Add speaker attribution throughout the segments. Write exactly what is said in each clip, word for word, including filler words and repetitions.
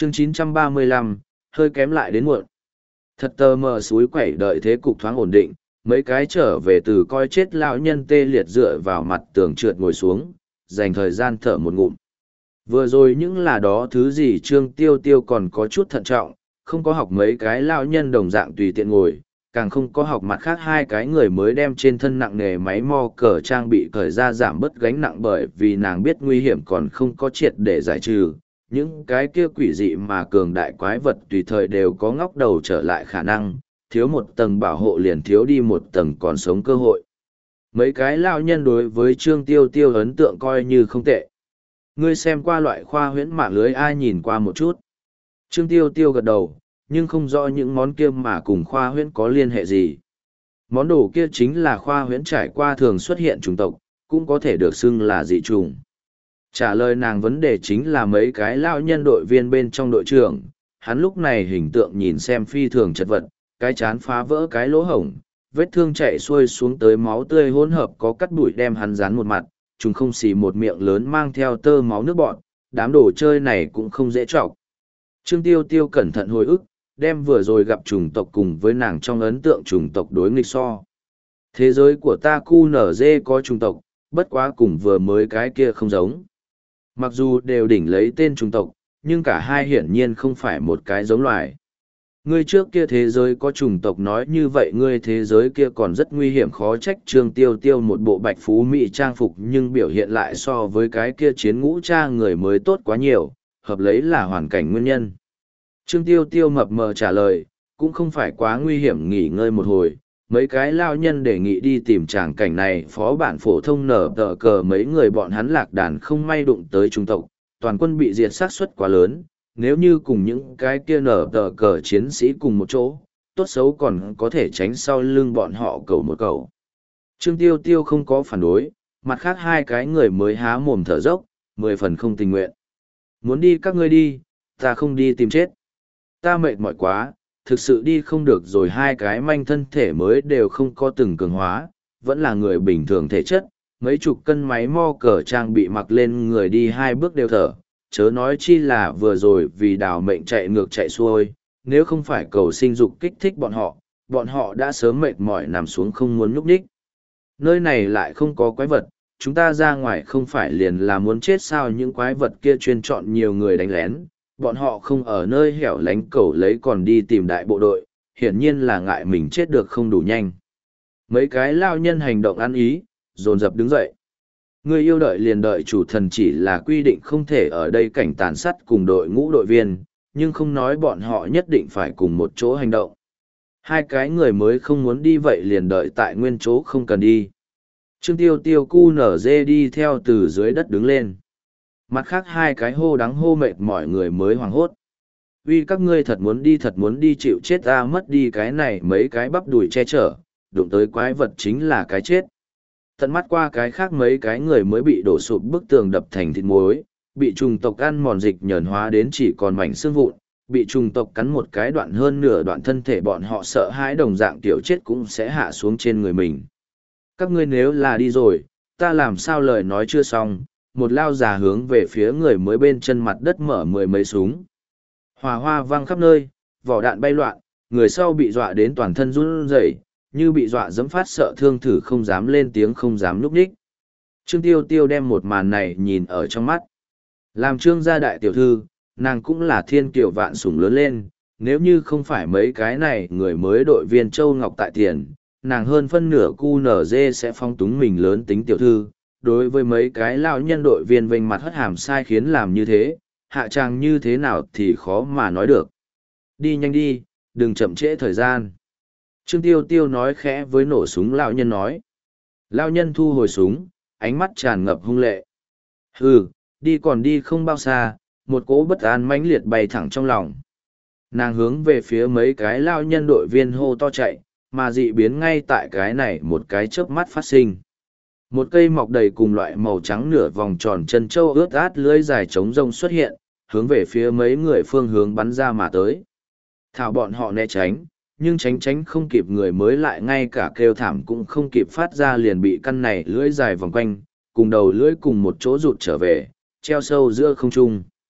Speaker 1: chương chín trăm ba mươi lăm, hơi kém lại đến muộn. Thật tờ mờ suối quẩy đợi thế cục thoáng ổn định, mấy cái trở về từ coi chết lão nhân tê liệt dựa vào mặt tường trượt ngồi xuống, dành thời gian thở một ngụm. Vừa rồi những là đó thứ gì Trương Tiêu Tiêu còn có chút thận trọng, không có học mấy cái lão nhân đồng dạng tùy tiện ngồi, càng không có học mặt khác hai cái người mới đem trên thân nặng nề máy mo cờ trang bị cởi ra giảm bớt gánh nặng bởi vì nàng biết nguy hiểm còn không có triệt để giải trừ. Những cái kia quỷ dị mà cường đại quái vật tùy thời đều có ngóc đầu trở lại khả năng, thiếu một tầng bảo hộ liền thiếu đi một tầng còn sống cơ hội. Mấy cái lão nhân đối với Trương Tiêu Tiêu ấn tượng coi như không tệ. Ngươi xem qua loại khoa huyễn mạng lưới ai nhìn qua một chút. Trương Tiêu Tiêu gật đầu, nhưng không rõ những món kia mà cùng khoa huyễn có liên hệ gì. Món đồ kia chính là khoa huyễn trải qua thường xuất hiện chủng tộc, cũng có thể được xưng là dị chủng. Trả lời nàng vấn đề chính là mấy cái lão nhân đội viên bên trong đội trưởng, hắn lúc này hình tượng nhìn xem phi thường chật vật, cái chán phá vỡ cái lỗ hổng, vết thương chạy xuôi xuống tới máu tươi hỗn hợp có cắt bụi đem hắn dán một mặt, chúng không xì một miệng lớn mang theo tơ máu nước bọn, đám đồ chơi này cũng không dễ trọc. Trương Tiêu Tiêu cẩn thận hồi ức, đem vừa rồi gặp chủng tộc cùng với nàng trong ấn tượng chủng tộc đối nghịch so. Thế giới của ta cu nở dê có chủng tộc, bất quá cùng vừa mới cái kia không giống. Mặc dù đều đỉnh lấy tên chủng tộc, nhưng cả hai hiển nhiên không phải một cái giống loài. Ngươi trước kia thế giới có chủng tộc nói như vậy ngươi thế giới kia còn rất nguy hiểm khó trách Trương Tiêu Tiêu một bộ bạch phú mỹ trang phục nhưng biểu hiện lại so với cái kia chiến ngũ cha người mới tốt quá nhiều, hợp lấy là hoàn cảnh nguyên nhân. Trương Tiêu Tiêu mập mờ trả lời, cũng không phải quá nguy hiểm nghỉ ngơi một hồi, mấy cái lao nhân đề nghị đi tìm tràng cảnh này phó bản phổ thông nở tờ cờ mấy người bọn hắn lạc đàn không may đụng tới trung tộc, toàn quân bị diệt sát suất quá lớn, nếu như cùng những cái kia nở tờ cờ chiến sĩ cùng một chỗ, tốt xấu còn có thể tránh sau lưng bọn họ cầu một cầu. Trương Tiêu Tiêu không có phản đối, mặt khác hai cái người mới há mồm thở dốc, mười phần không tình nguyện. Muốn đi các ngươi đi, ta không đi tìm chết. Ta mệt mỏi quá, thực sự đi không được rồi hai cái manh thân thể mới đều không có từng cường hóa, vẫn là người bình thường thể chất, mấy chục cân máy mo cờ trang bị mặc lên người đi hai bước đều thở, chớ nói chi là vừa rồi vì đào mệnh chạy ngược chạy xuôi, nếu không phải cầu sinh dục kích thích bọn họ, bọn họ đã sớm mệt mỏi nằm xuống không muốn nhúc nhích. Nơi này lại không có quái vật, chúng ta ra ngoài không phải liền là muốn chết sao những quái vật kia chuyên chọn nhiều người đánh lén, bọn họ không ở nơi hẻo lánh cầu lấy còn đi tìm đại bộ đội, hiển nhiên là ngại mình chết được không đủ nhanh. Mấy cái lao nhân hành động ăn ý, dồn dập đứng dậy. Người yêu đợi liền đợi chủ thần chỉ là quy định không thể ở đây cảnh tàn sát cùng đội ngũ đội viên, nhưng không nói bọn họ nhất định phải cùng một chỗ hành động. Hai cái người mới không muốn đi vậy liền đợi tại nguyên chỗ không cần đi. Trương Tiêu Tiêu cu nở dê đi theo từ dưới đất đứng lên. Mặt khác hai cái hô đắng hô mệt mọi người mới hoảng hốt. Vì các ngươi thật muốn đi thật muốn đi chịu chết ta mất đi cái này mấy cái bắp đùi che chở, đụng tới quái vật chính là cái chết. Tận mắt qua cái khác mấy cái người mới bị đổ sụp bức tường đập thành thịt muối, bị trùng tộc ăn mòn dịch nhờn hóa đến chỉ còn mảnh xương vụn, bị trùng tộc cắn một cái đoạn hơn nửa đoạn thân thể bọn họ sợ hãi đồng dạng tiểu chết cũng sẽ hạ xuống trên người mình. Các ngươi nếu là đi rồi, ta làm sao lời nói chưa xong, một lao già hướng về phía người mới bên chân mặt đất mở mười mấy súng. Hỏa hoa vang khắp nơi, vỏ đạn bay loạn, người sau bị dọa đến toàn thân run rẩy, như bị dọa dẫm phát sợ thương thử không dám lên tiếng không dám núp đích. Trương Tiêu Tiêu đem một màn này nhìn ở trong mắt. Làm Trương gia đại tiểu thư, nàng cũng là thiên kiều vạn sủng lớn lên, nếu như không phải mấy cái này người mới đội viên Châu Ngọc tại tiền, nàng hơn phân nửa cu nở dê sẽ phong túng mình lớn tính tiểu thư. Đối với mấy cái lão nhân đội viên vênh mặt hất hàm sai khiến làm như thế, hạ trang như thế nào thì khó mà nói được. Đi nhanh đi, đừng chậm trễ thời gian. Trương Tiêu Tiêu nói khẽ với nổ súng lão nhân nói. Lão nhân thu hồi súng, ánh mắt tràn ngập hung lệ. Hừ, đi còn đi không bao xa, một cỗ bất an mãnh liệt bay thẳng trong lòng. Nàng hướng về phía mấy cái lão nhân đội viên hô to chạy, mà dị biến ngay tại cái này một cái chớp mắt phát sinh. Một cây mọc đầy cùng loại màu trắng nửa vòng tròn chân trâu ướt át lưỡi dài trống rông xuất hiện, hướng về phía mấy người phương hướng bắn ra mà tới. Thảo bọn họ né tránh, nhưng tránh tránh không kịp người mới lại ngay cả kêu thảm cũng không kịp phát ra liền bị căn này lưỡi dài vòng quanh, cùng đầu lưỡi cùng một chỗ rụt trở về, treo sâu giữa không trung.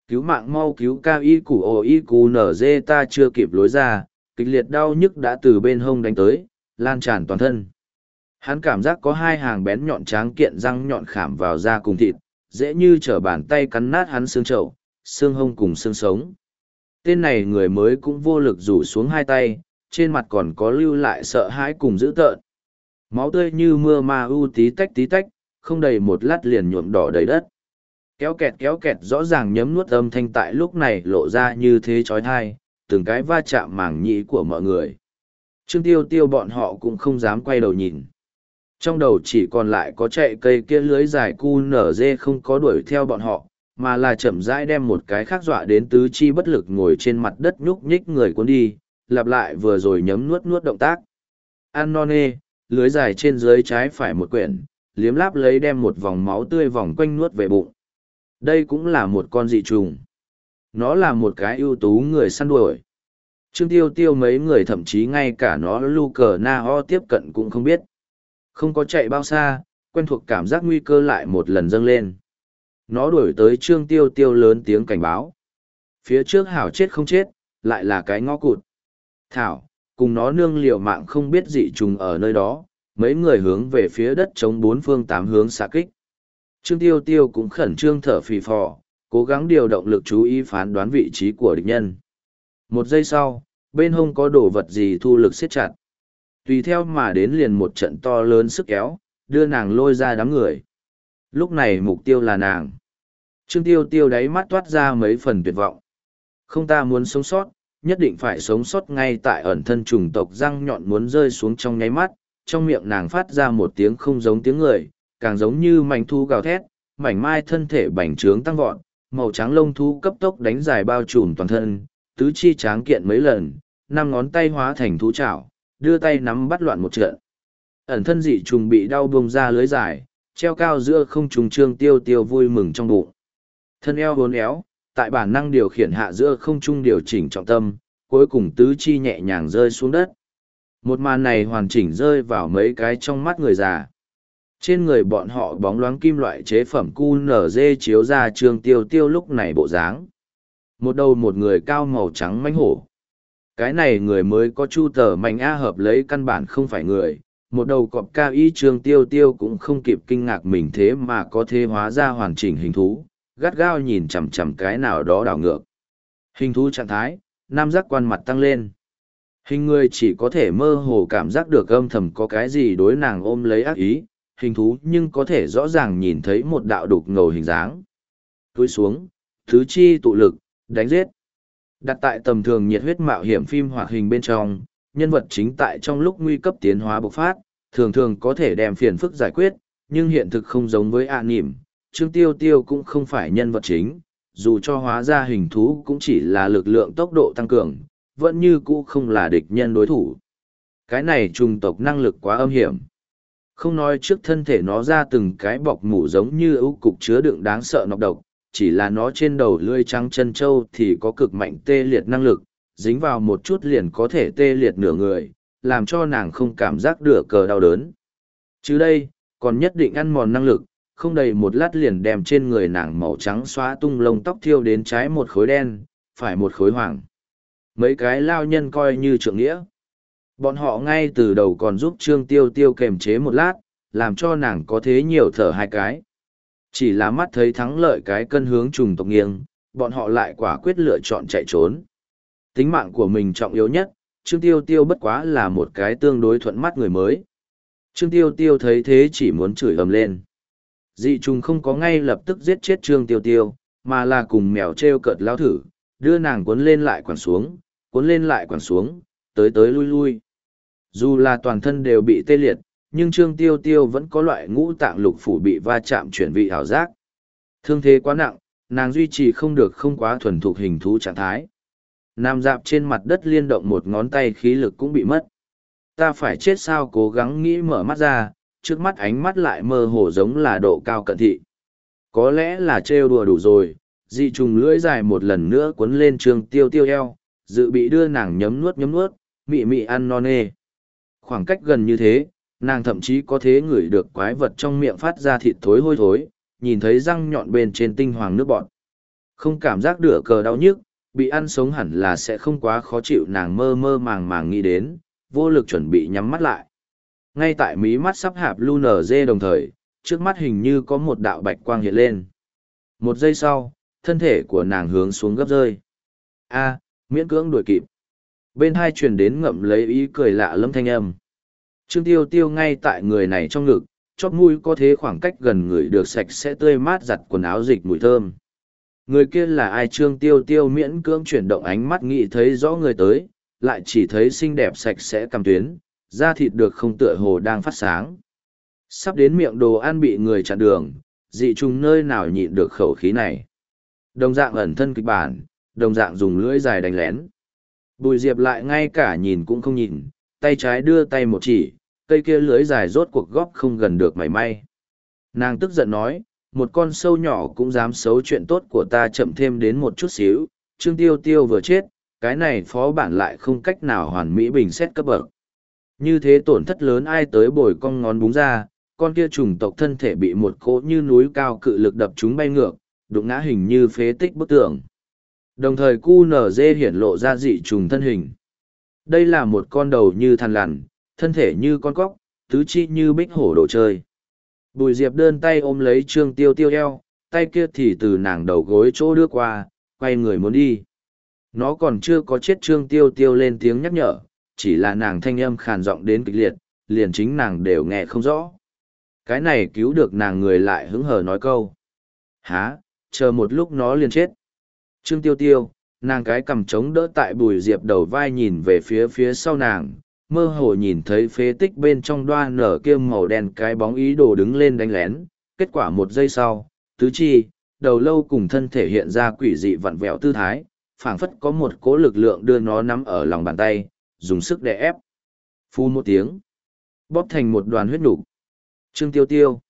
Speaker 1: Cứu mạng mau cứu cao y củ ồ y cù nở dê ta chưa kịp lối ra, kịch liệt đau nhức đã từ bên hông đánh tới, lan tràn toàn thân. Hắn cảm giác có hai hàng bén nhọn tráng kiện răng nhọn khảm vào da cùng thịt, dễ như trở bàn tay cắn nát hắn xương chậu, xương hông cùng xương sống. Tên này người mới cũng vô lực rủ xuống hai tay, trên mặt còn có lưu lại sợ hãi cùng dữ tợn. Máu tươi như mưa ma u tí tách tí tách, không đầy một lát liền nhuộm đỏ đầy đất. Kéo kẹt kéo kẹt rõ ràng nhấm nuốt âm thanh tại lúc này lộ ra như thế chói tai, từng cái va chạm màng nhĩ của mọi người. Trương Tiêu Tiêu bọn họ cũng không dám quay đầu nhìn. Trong đầu chỉ còn lại có chạy cây kia lưới dài cu nở dê không có đuổi theo bọn họ, mà là chậm rãi đem một cái khác dọa đến tứ chi bất lực ngồi trên mặt đất nhúc nhích người cuốn đi, lặp lại vừa rồi nhấm nuốt nuốt động tác. Ăn non nê, lưới dài trên dưới trái phải một quyển, liếm láp lấy đem một vòng máu tươi vòng quanh nuốt về bụng. Đây cũng là một con dị trùng. Nó là một cái ưu tú người săn đuổi. Trương Tiêu Tiêu mấy người thậm chí ngay cả nó lu cờ na ho tiếp cận cũng không biết. Không có chạy bao xa, quen thuộc cảm giác nguy cơ lại một lần dâng lên. Nó đuổi tới Trương Tiêu Tiêu lớn tiếng cảnh báo. Phía trước hảo chết không chết, lại là cái ngõ cụt. Thảo, cùng nó nương liều mạng không biết dị trùng ở nơi đó, mấy người hướng về phía đất chống bốn phương tám hướng xạ kích. Trương Tiêu Tiêu cũng khẩn trương thở phì phò, cố gắng điều động lực chú ý phán đoán vị trí của địch nhân. Một giây sau, bên hông có đồ vật gì thu lực siết chặt. Tùy theo mà đến liền một trận to lớn sức kéo, đưa nàng lôi ra đám người. Lúc này mục tiêu là nàng. Trương Tiêu Tiêu đáy mắt toát ra mấy phần tuyệt vọng. Không, ta muốn sống sót, nhất định phải sống sót ngay tại ẩn thân trùng tộc răng nhọn muốn rơi xuống trong nháy mắt, trong miệng nàng phát ra một tiếng không giống tiếng người, càng giống như mảnh thu gào thét, mảnh mai thân thể bành trướng tăng vọt, màu trắng lông thú cấp tốc đánh dài bao trùm toàn thân, tứ chi tráng kiện mấy lần, năm ngón tay hóa thành thú chảo, đưa tay nắm bắt loạn một trận. Ẩn thân dị trùng bị đau bông ra lưới dài, treo cao giữa không trùng. Trương Tiêu Tiêu vui mừng trong bụng. Thân eo hốn éo, tại bản năng điều khiển hạ giữa không trung điều chỉnh trọng tâm, cuối cùng tứ chi nhẹ nhàng rơi xuống đất. Một màn này hoàn chỉnh rơi vào mấy cái trong mắt người già. Trên người bọn họ bóng loáng kim loại chế phẩm cu nở dê chiếu ra Trương Tiêu Tiêu lúc này bộ dáng. Một đầu một người cao màu trắng mãnh hổ. Cái này người mới có chu tờ mạnh A hợp lấy căn bản không phải người. Một đầu cọp cao y Trương Tiêu Tiêu cũng không kịp kinh ngạc mình thế mà có thể hóa ra hoàn chỉnh hình thú, gắt gao nhìn chằm chằm cái nào đó đảo ngược. Hình thú trạng thái, nam giác quan mặt tăng lên. Hình người chỉ có thể mơ hồ cảm giác được âm thầm có cái gì đối nàng ôm lấy ác ý, hình thú nhưng có thể rõ ràng nhìn thấy một đạo đục ngầu hình dáng. Túi xuống, thứ chi tụ lực, đánh giết. Đặt tại tầm thường nhiệt huyết mạo hiểm phim hoạt hình bên trong, nhân vật chính tại trong lúc nguy cấp tiến hóa bộc phát, thường thường có thể đem phiền phức giải quyết, nhưng hiện thực không giống với ạ nỉm. Trương Tiêu Tiêu cũng không phải nhân vật chính, dù cho hóa ra hình thú cũng chỉ là lực lượng tốc độ tăng cường, vẫn như cũ không là địch nhân đối thủ. Cái này trùng tộc năng lực quá âm hiểm. Không nói trước thân thể nó ra từng cái bọc mủ giống như ưu cục chứa đựng đáng sợ nọc độc, chỉ là nó trên đầu lưỡi trắng chân trâu thì có cực mạnh tê liệt năng lực, dính vào một chút liền có thể tê liệt nửa người, làm cho nàng không cảm giác đửa cờ đau đớn. Chứ đây, còn nhất định ăn mòn năng lực, không đầy một lát liền đem trên người nàng màu trắng xóa tung lông tóc thiêu đến trái một khối đen, phải một khối hoàng. Mấy cái lao nhân coi như trượng nghĩa. Bọn họ ngay từ đầu còn giúp Trương Tiêu Tiêu kềm chế một lát, làm cho nàng có thế nhiều thở hai cái. Chỉ là mắt thấy thắng lợi cái cân hướng trùng tộc nghiêng, bọn họ lại quả quyết lựa chọn chạy trốn. Tính mạng của mình trọng yếu nhất, Trương Tiêu Tiêu bất quá là một cái tương đối thuận mắt người mới. Trương Tiêu Tiêu thấy thế chỉ muốn chửi ầm lên. Dị trùng không có ngay lập tức giết chết Trương Tiêu Tiêu, mà là cùng mèo treo cợt lao thử, đưa nàng cuốn lên lại quẳng xuống, cuốn lên lại quẳng xuống, tới tới lui lui. Dù là toàn thân đều bị tê liệt, nhưng Trương Tiêu Tiêu vẫn có loại ngũ tạng lục phủ bị va chạm chuyển vị ảo giác. Thương thế quá nặng, nàng duy trì không được không quá thuần thục hình thú trạng thái. Nằm dạp trên mặt đất liên động một ngón tay khí lực cũng bị mất. Ta phải chết sao, cố gắng nghĩ mở mắt ra, trước mắt ánh mắt lại mơ hồ giống là độ cao cận thị. Có lẽ là trêu đùa đủ rồi, dị trùng lưỡi dài một lần nữa cuốn lên Trương Tiêu Tiêu eo, dự bị đưa nàng nhấm nuốt nhấm nuốt, mị mị ăn non nê. Khoảng cách gần như thế, nàng thậm chí có thể ngửi được quái vật trong miệng phát ra thịt thối hôi thối, nhìn thấy răng nhọn bên trên tinh hoàng nước bọt. Không cảm giác đửa cờ đau nhức, bị ăn sống hẳn là sẽ không quá khó chịu, nàng mơ mơ màng màng nghĩ đến, vô lực chuẩn bị nhắm mắt lại. Ngay tại mí mắt sắp hạp lu nở dê đồng thời, trước mắt hình như có một đạo bạch quang hiện lên. Một giây sau, thân thể của nàng hướng xuống gấp rơi. A, miễn cưỡng đuổi kịp. Bên hai truyền đến ngậm lấy ý cười lạ lẫm thanh âm. Trương Tiêu Tiêu ngay tại người này trong ngực, chóp mũi có thế khoảng cách gần người được sạch sẽ tươi mát giặt quần áo dịch mùi thơm. Người kia là ai? Trương Tiêu Tiêu miễn cưỡng chuyển động ánh mắt nghĩ thấy rõ người tới, lại chỉ thấy xinh đẹp sạch sẽ cằm tuyến, da thịt được không tựa hồ đang phát sáng. Sắp đến miệng đồ ăn bị người chặn đường, dị trùng nơi nào nhịn được khẩu khí này. Đồng dạng ẩn thân kịch bản, đồng dạng dùng lưỡi dài đánh lén. Bùi Diệp lại ngay cả nhìn cũng không nhìn, tay trái đưa tay một chỉ, cây kia lưỡi dài rốt cuộc góp không gần được mảy may. Nàng tức giận nói, một con sâu nhỏ cũng dám xấu chuyện tốt của ta, chậm thêm đến một chút xíu. Trương Tiêu Tiêu vừa chết, cái này phó bản lại không cách nào hoàn mỹ bình xét cấp bậc. Như thế tổn thất lớn ai tới bồi cong ngón búng ra, con kia trùng tộc thân thể bị một cỗ như núi cao cự lực đập chúng bay ngược, đụng ngã hình như phế tích bức tường. Đồng thời cu nở dê hiển lộ ra dị trùng thân hình. Đây là một con đầu như thằn lằn, thân thể như con cóc, tứ chi như bích hổ đồ chơi. Bùi Diệp đơn tay ôm lấy Trương Tiêu Tiêu eo, tay kia thì từ nàng đầu gối chỗ đưa qua, quay người muốn đi. Nó còn chưa có chết, Trương Tiêu Tiêu lên tiếng nhắc nhở, chỉ là nàng thanh âm khàn giọng đến kịch liệt, liền chính nàng đều nghe không rõ. Cái này cứu được nàng người lại hứng hờ nói câu. Hả, chờ một lúc nó liền chết. Trương Tiêu Tiêu, nàng cái cằm trống đỡ tại Bùi Diệp đầu vai nhìn về phía phía sau nàng, mơ hồ nhìn thấy phế tích bên trong đoa nở kia màu đen cái bóng ý đồ đứng lên đánh lén. Kết quả một giây sau, tứ chi, đầu lâu cùng thân thể hiện ra quỷ dị vặn vẹo tư thái, phảng phất có một cỗ lực lượng đưa nó nắm ở lòng bàn tay, dùng sức đè ép. Phu một tiếng, bóp thành một đoàn huyết nục. Trương Tiêu Tiêu,